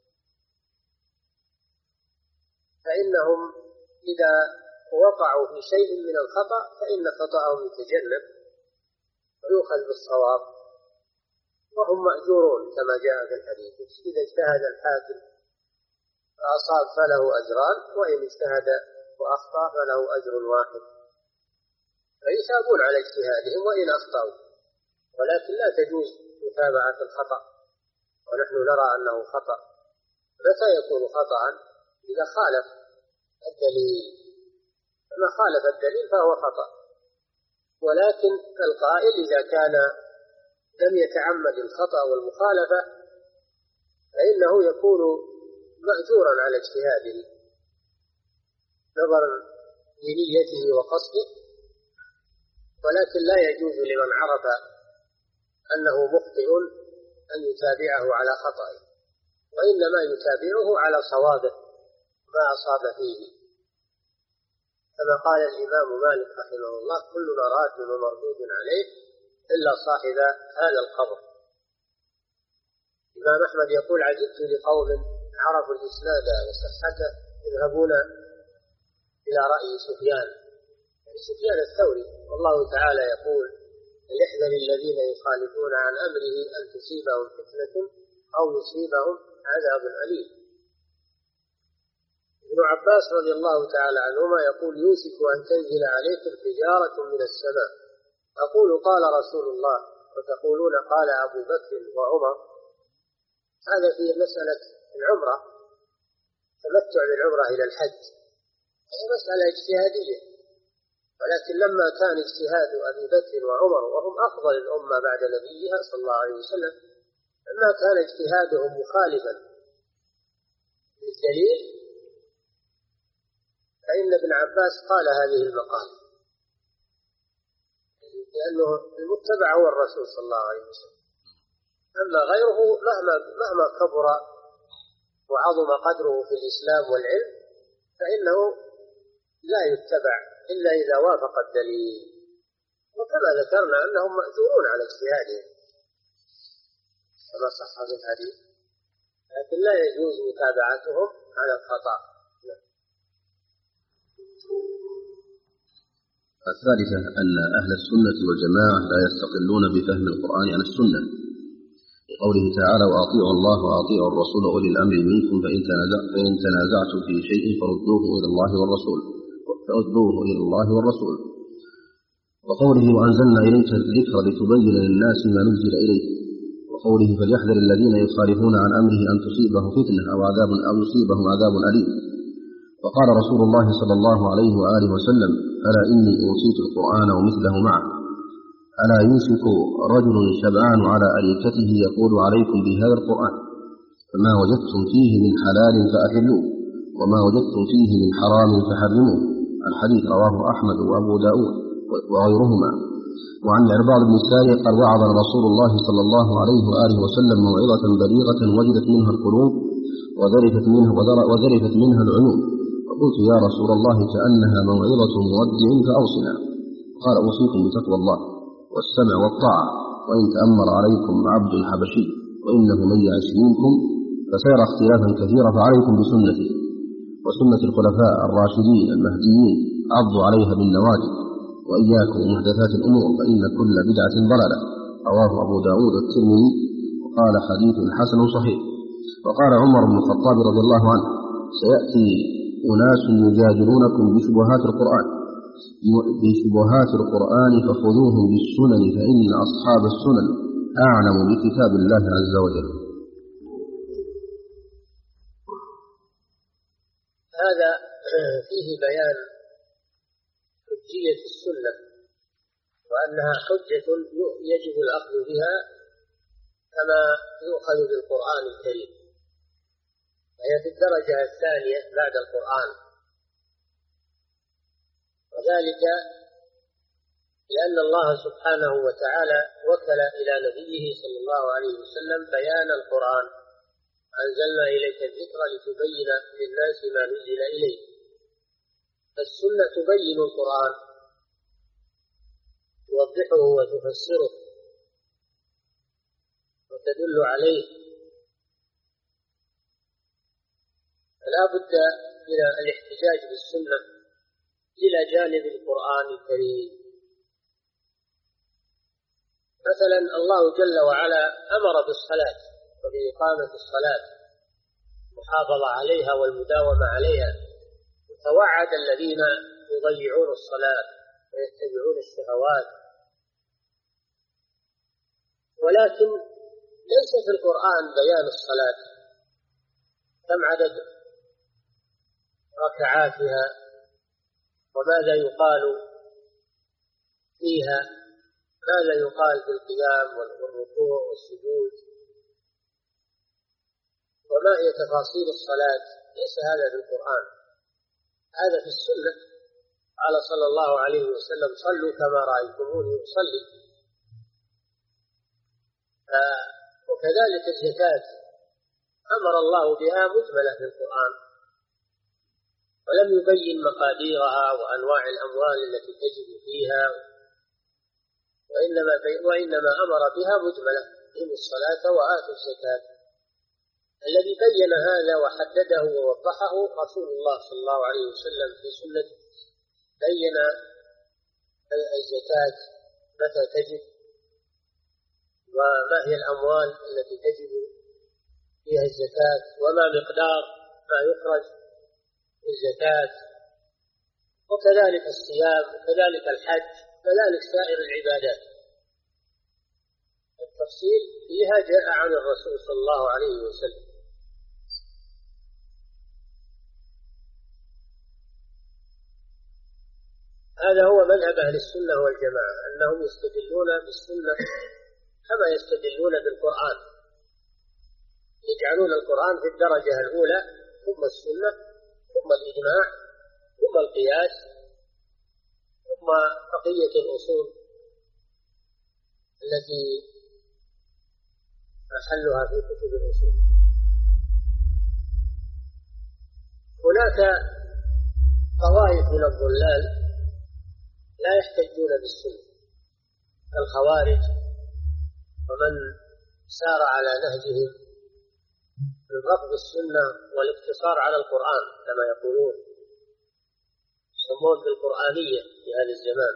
فإنهم إذا وقعوا في شيء من الخطأ فإن خطأهم يتجنب ويؤخذ بالصواب وهم مأجورون كما جاء في الحديث. إذا اجتهد الحاكم فأصاب فله أجران، وإن اجتهد وأخطأ فله أجر واحد، فيثابون على اجتهادهم وإن أخطأوا، ولكن لا تجوز متابعة الخطأ، ونحن نرى أنه خطأ. متى يكون خطأ؟ إذا خالف الدليل، فما خالف الدليل فهو خطأ. ولكن القائل إذا كان لم يتعمد الخطأ والمخالفة فإنه يكون مأجورا على اجتهاده نظرا لنيته وقصده، ولكن لا يجوز لمن عرف أنه مخطئ أن يتابعه على خطأه، وإنما يتابعه على صوابه ما أصاب فيه، كما قال الإمام مالك رحمه الله: كلنا راد ومردود عليه إلا صاحب هذا القبر. الإمام أحمد يقول: عجبت لقوم عرفوا الإسناد وصحته يذهبون إلى رأي سفيان، يعني سفيان الثوري، والله تعالى يقول: ليحذر الذين يخالفون عن أمره أن تصيبهم فتنة أو يصيبهم عذاب أليم. ابن عباس رضي الله تعالى عنهما يقول: يوشك أن تنزل عليكم حجارة من السماء، أقول قال رسول الله وتقولون قال أبو بكر وعمر. هذا في مسألة العمرة، تمتع بالعمرة إلى الحج، هي مسألة اجتهادية، ولكن لما كان اجتهاد أبي بكر وعمر وهم أفضل الأمة بعد نبيها صلى الله عليه وسلم، لما كان اجتهادهم مخالفا للدليل فإن ابن عباس قال هذه المقالة، لأنه المتبع هو الرسول صلى الله عليه وسلم. أما غيره مهما مهما كبر وعظم قدره في الإسلام والعلم فإنه لا يتبع إلا إذا وافق الدليل، وكما ذكرنا أنهم مأجورون على اجتهادهم كما صح في الحديث، لكن لا يجوز متابعتهم على الخطأ. الثالثة أن أهل السنة والجماعة لا يستقلون بفهم القرآن عن السنة، لقوله تعالى: وأطيعوا الله وأطيعوا الرسول وأولي الأمر منكم فإن تنازعتم في شيء فردوه إلى الله والرسول فردوه إلى الله والرسول. وقوله: وأنزلنا إليك الذكر لتبين للناس ما نزل إليه. وقوله: فليحذر الذين يخالفون عن أمره أن تصيبه فتنة أو عذاب أو يصيبهم عذاب أليم. وقال رسول الله صلى الله عليه وآله وسلم: ألا إني أوتيت القرآن ومثله معه، ألا يوشك رجل شبعان على أريكته يقول عليكم بهذا القرآن، فما وجدتم فيه من حلال فأحلوه وما وجدتم فيه من حرام فحرموه. الحديث رواه أحمد وأبو داود وغيرهما. وعن العرباض بن سارية قال: وعظ رسول الله صلى الله عليه وآله وسلم موعظة بليغة وجدت منها القلوب وذرفت منها, وذرفت منها العيون، فقلت: يا رسول الله كأنها موعظة مودع فأوصنا. قال: أوصيكم بتقوى الله والسمع والطاعة، وإن تأمر عليكم عبد حبشي وإنه من يعش منكم فسيرى اختلافا كثيرا، فعليكم بسنتي وسنة الخلفاء الراشدين المهديين عضوا عليها بالنواجذ، وإياكم ومحدثات الأمور فإن كل بدعة ضلالة. رواه أبو داود والترمذي وقال: حديث حسن صحيح. وقال عمر بن الخطاب رضي الله عنه: سيأتي أناس يجادلونكم بشبهات القرآن بشبهات القرآن فخذوهم بالسنن فإن أصحاب السنن أعلم بكتاب الله عز وجل. هذا فيه بيان حجية السنة وأنها حجة يجب الأخذ بها كما يؤخذ بالقرآن الكريم، وهي في الدرجة الثانية بعد القرآن، وذلك لأن الله سبحانه وتعالى وكل إلى نبيه صلى الله عليه وسلم بيان القرآن، أنزلنا إليك الذكر لتبين للناس ما نزل إليه. فالسنة تبين القرآن، توضحه وتفسره وتدل عليه، فلا بد من الاحتجاج بالسنة إلى جانب القرآن الكريم. مثلا الله جل وعلا أمر بالصلاة وبإقامة الصلاة، المحافظة عليها والمداومة عليها، وتوعد الذين يضيعون الصلاة ويتبعون الشهوات. ولكن ليس في القرآن بيان الصلاة، كم عدد ركعاتها وماذا يقال فيها، ماذا يقال في القيام والركوع والسجود، وما هي تفاصيل الصلاة، ليس هذا في القرآن، هذا في السنة. قال صلى الله عليه وسلم: صلوا كما رأيتموني أصلي. آه وكذلك الزكاة أمر الله بها مجملة في القرآن، ولم يبين مقاديرها وأنواع الأموال التي تجب فيها، وإنما, وإنما أمر بها مجملة: أقيموا الصلاة وآتوا الزكاة. الذي بين هذا وحدده ووضحه رسول الله صلى الله عليه وسلم في سنته، بين الزكاة متى تجب، وما هي الأموال التي تجب فيها الزكاة، وما مقدار ما يخرج الزكاة، وكذلك الصيام، وكذلك الحج، وكذلك سائر العبادات. التفصيل فيها جاء عن الرسول صلى الله عليه وسلم. هذا هو مذهب أهل السنة والجماعة، أنهم يستدلون بالسنة كما يستدلون بالقرآن، يجعلون القرآن في الدرجة الأولى، ثم السنة، ثم الإجماع، ثم القياس، ثم بقية الأصول التي محلها في كتب الأصول. هناك طوائف من الضلال لا يحتجون بالسنة، الخوارج ومن سار على نهجهم من رفض السنة والاقتصار على القرآن كما يقولون، يسمون بالقرآنية في هذا الزمان،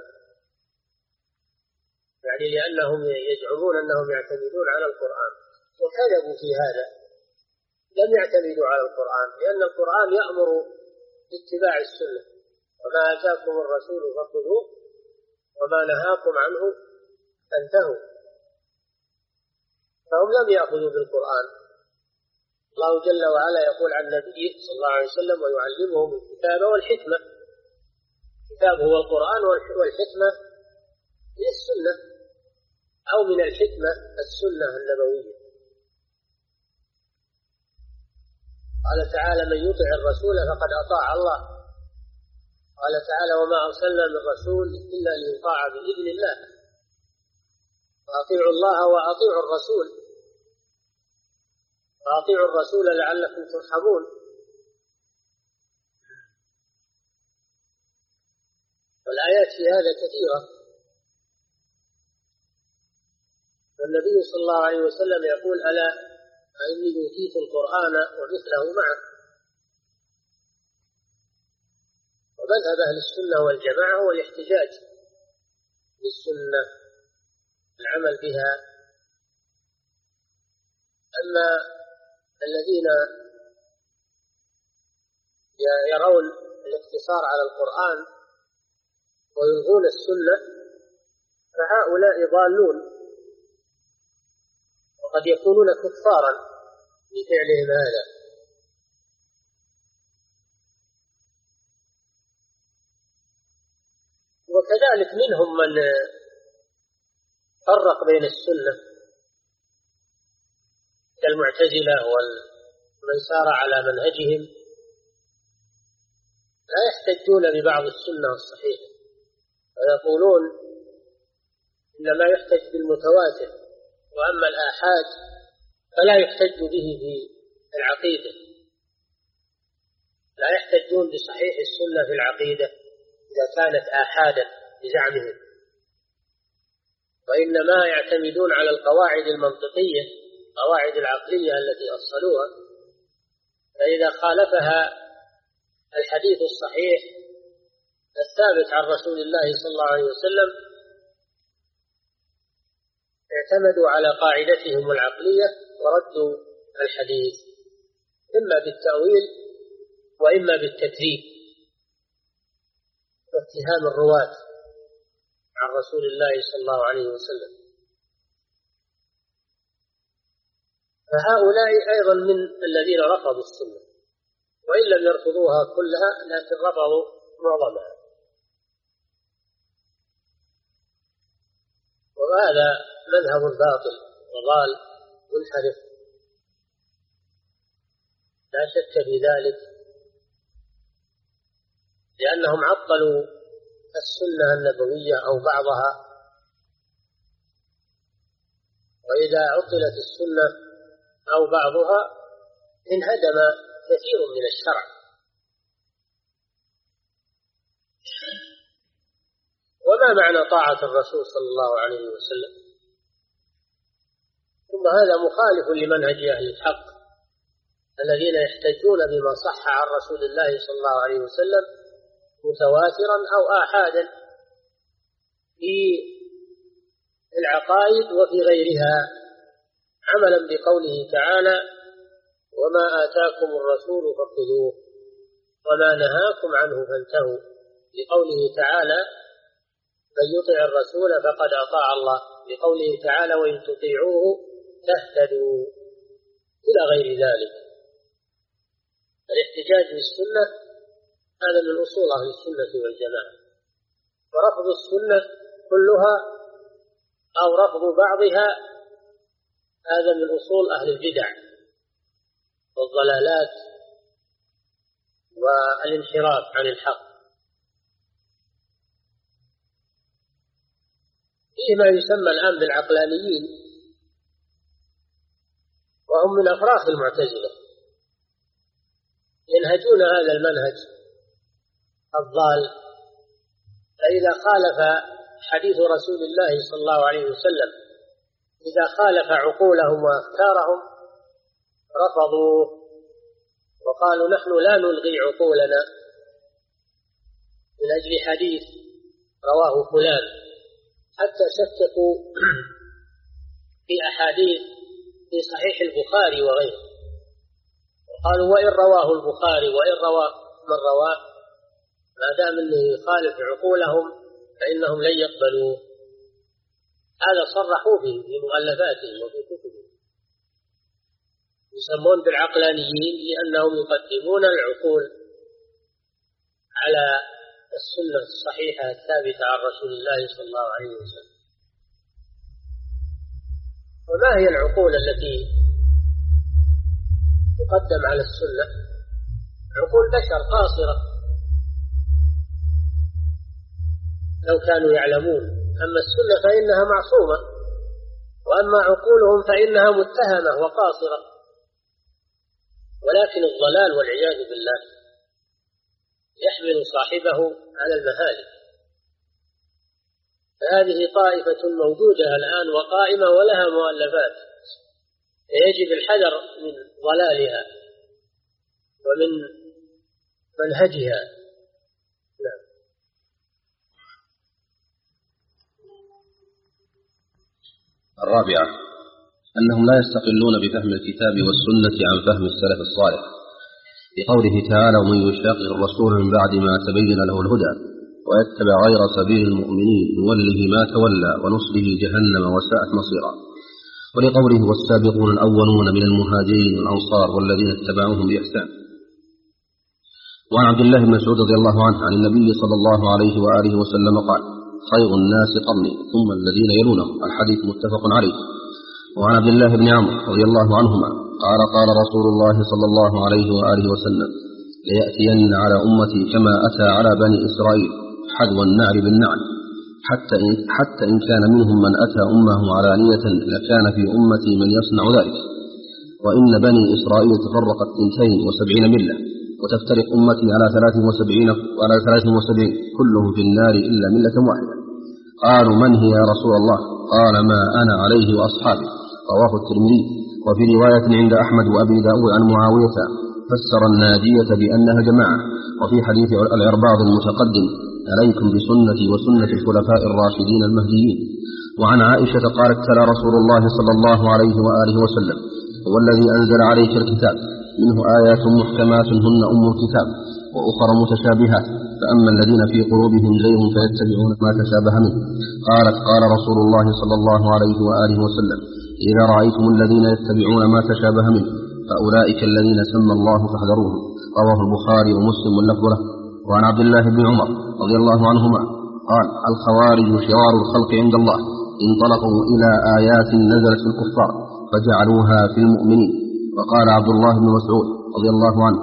يعني لأنهم يزعمون أنهم يعتمدون على القرآن، وكذبوا في هذا، لم يعتمدوا على القرآن، لأن القرآن يأمر باتباع السنة: وما آتاكم الرسول فخذوه وما نهاكم عنه فانتهوا. فهم لم يأخذوا بالقرآن. الله جل وعلا يقول عن نبيه صلى الله عليه وسلم: ويعلمهم الكتاب والحكمة. الكتاب هو القرآن، والحكمة هي السنة، أو من الحكمة السنة النبوية. قال تعالى: من يطع الرسول فقد أطاع الله. قال تعالى: وما أرسلنا من رسول إلا ليطاع بإذن الله، وأطيعوا الله وأطيعوا الرسول، وأطيعوا الرسول لعلكم ترحمون. والآيات في هذا كثيرة. والنبي صلى الله عليه وسلم يقول: ألا إني أوتيت القرآن ومثله معه. ومذهب أهل السنة والجماعة هو الاحتجاج بالسنة، العمل بها. أما الذين يرون الاقتصار على القرآن ويلغون السنة فهؤلاء ضالون، وقد يكونون كفارا بفعلهم هذا. وكذلك منهم من فرق بين السنة كالمعتزلة ومن سار على منهجهم لا يحتجون ببعض السنة الصحيحة ويقولون إنما يحتج بالمتواتر، وأما الآحاد فلا يحتج به في العقيدة، لا يحتجون بصحيح السنة في العقيدة إذا كانت آحادا بزعمهم، وإنما يعتمدون على القواعد المنطقية القواعد العقلية التي أصلوها، فإذا خالفها الحديث الصحيح الثابت عن رسول الله صلى الله عليه وسلم اعتمدوا على قاعدتهم العقلية وردوا الحديث إما بالتأويل وإما بالتكذيب واتهام الرواة عن رسول الله صلى الله عليه وسلم. فهؤلاء أيضا من الذين رفضوا السنة، وإن لم يرفضوها كلها لكن رفضوا معظمها، وهذا مذهب باطل وضال منحرف لا شك في ذلك، لأنهم عطلوا السنة النبوية أو بعضها، وإذا عطلت السنة أو بعضها انهدم كثير من الشرع. وما معنى طاعة الرسول صلى الله عليه وسلم؟ ثم هذا مخالف لمنهج أهل الحق الذين يحتجون بما صح عن رسول الله صلى الله عليه وسلم متواترا أو آحادا في العقائد وفي غيرها، عملا بقوله تعالى: وما آتاكم الرسول فخذوه وما نهاكم عنه فانتهوا، لقوله تعالى: من يطع الرسول فقد أطاع الله، لقوله تعالى: وإن تطيعوه تهتدوا، إلى غير ذلك. الاحتجاج بالسنة هذا من أصول أهل السنة والجماعة، ورفض السنة كلها أو رفض بعضها هذا من أصول أهل البدع والضلالات والانحراف عن الحق. فيه ما يسمى الآن بالعقلانيين، وهم من أفراخ المعتزلة، ينهجون هذا المنهج الضال، فإذا خالف حديث رسول الله صلى الله عليه وسلم، إذا خالف عقولهم وأفكارهم رفضوه وقالوا: نحن لا نلغي عقولنا من أجل حديث رواه فلان، حتى شككوا في أحاديث في صحيح البخاري وغيره، وقالوا: وإن رواه البخاري وإن رواه من رواه ما دام أنه يخالف عقولهم فإنهم لن يقبلوه. هذا صرحوا به في مؤلفاتهم وفي كتبهم، يسمون بالعقلانيين لأنهم يقدمون العقول على السنة الصحيحة الثابتة عن رسول الله صلى الله عليه وسلم. وما هي العقول التي تقدم على السنة؟ عقول بشر قاصرة لو كانوا يعلمون، أما السنة فإنها معصومة، وأما عقولهم فإنها متهمة وقاصرة. ولكن الضلال والعياذ بالله يحمل صاحبه على المهالك. فهذه طائفة موجودة الآن وقائمة ولها مؤلفات، يجب الحذر من ضلالها ومن منهجها. نعم. الرابعة أنهم لا يستقلون بفهم الكتاب والسنة عن فهم السلف الصالح، لقوله تعالى: ومن يشاقق الرسول من بعد ما تبين له الهدى ويتبع غير سبيل المؤمنين نوله ما تولى ونصله جهنم وساءت مصيرا، ولقوله: والسابقون الأولون من المهاجرين والأنصار والذين اتبعوهم بإحسان. وعن عبد الله بن مسعود رضي الله عنه عن النبي صلى الله عليه وآله وسلم قال: خير الناس قرني ثم الذين يلونهم. الحديث متفق عليه. وعن عبد الله بن عمرو رضي الله عنهما قال قال رسول الله صلى الله عليه وآله وسلم ليأتين على أمتي كما أتى على بني إسرائيل حذو النعل بالنعل حتى إن, حتى إن كان منهم من أتى أمه علانية لكان في أمتي من يصنع ذلك. وإن بني إسرائيل تفرقت اثنتين وسبعين ملة وتفترق أمتي على ثلاث وسبعين على ثلاث وسبعين كلهم في النار إلا ملة واحدة. قالوا من هي يا رسول الله؟ قال ما أنا عليه وأصحابي. رواه الترمذي. وفي رواية عند أحمد وأبي داود عن معاوية فسر الناجية بأنها جماعة. وفي حديث العرباض المتقدم عليكم بسنتي وسنة الخلفاء الراشدين المهديين. وعن عائشة قالت تلا رسول الله صلى الله عليه وآله وسلم هو الذي أنزل عليك الكتاب منه آيات محكمات هن أم الكتاب وأخر متشابهات فأما الذين في قلوبهم زيغ فيتبعون ما تشابه منه. قالت قال رسول الله صلى الله عليه وآله وسلم إذا رأيتم الذين يتبعون ما تشابه منه فأولئك الذين سمى الله فاحذروهم. رواه البخاري ومسلم واللفظ له. وعن عبد الله بن عمر رضي الله عنهما قال الخوارج شرار الخلق عند الله انطلقوا إلى آيات نزلت في الكفار فجعلوها في المؤمنين. وقال عبد الله بن مسعود رضي الله عنه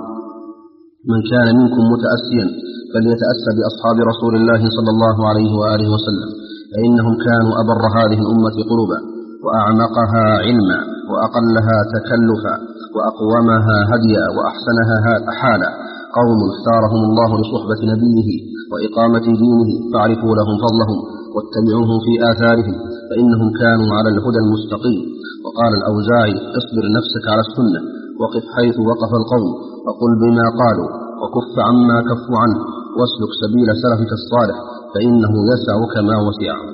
من كان منكم متأسيا فليتأسى بأصحاب رسول الله صلى الله عليه وآله وسلم فإنهم كانوا أبر هذه الأمة قلوبا وأعمقها علما وأقلها تكلفا وأقومها هديا وأحسنها حالا قوم اختارهم الله لصحبة نبيه وإقامة دينه فاعرفوا لهم فضلهم واتبعوهم في آثارهم فإنهم كانوا على الهدى المستقيم. وقال الأوزاعي اصبر نفسك على السنة وقف حيث وقف القوم وقل بما قالوا وكف عما كفوا عنه واسلك سبيل سلفك الصالح فإنه يسعك ما وسعه.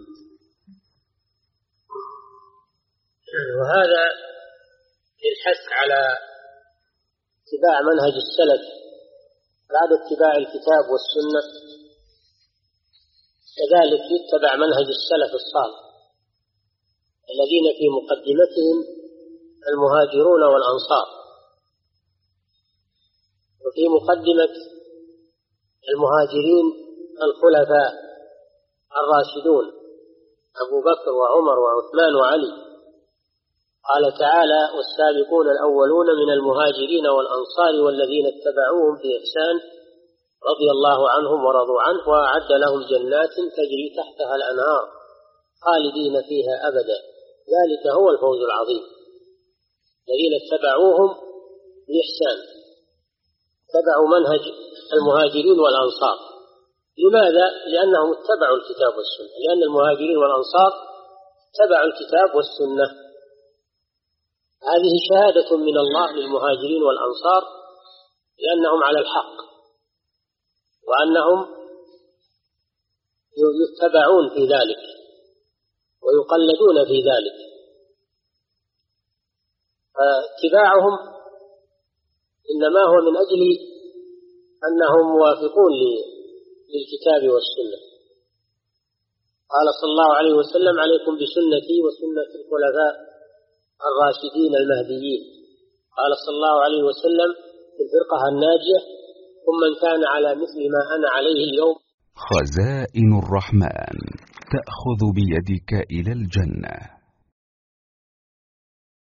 وهذا الحث على اتباع منهج السلف بعد اتباع الكتاب والسنة، كذلك يتبع منهج السلف الصالح الذين في مقدمتهم المهاجرون والأنصار. وفي مقدمة المهاجرين الخلفاء الراشدون أبو بكر وعمر وعثمان وعلي. قال تعالى والسابقون الأولون من المهاجرين والأنصار والذين اتبعوهم بإحسان رضي الله عنهم ورضوا عنه وأعد لهم جنات تجري تحتها الأنهار خالدين فيها أبدا ذلك هو الفوز العظيم. الذين اتبعوهم بإحسان اتبعوا منهج المهاجرين والأنصار. لماذا؟ لأنهم اتبعوا الكتاب والسنة، لأن المهاجرين والأنصار اتبعوا الكتاب والسنة. هذه شهادة من الله للمهاجرين والأنصار لأنهم على الحق وأنهم يتبعون في ذلك ويقلدون في ذلك. فاتباعهم إنما هو من أجل أنهم موافقون للكتاب والسنة. قال صلى الله عليه وسلم عليكم بسنتي وسنة الخلفاء الراشدين المهديين. قال صلى الله عليه وسلم في الفرقة الناجية ثم من كان على مثل ما أنا عليه اليوم. خزائن الرحمن تأخذ بيدك إلى الجنة.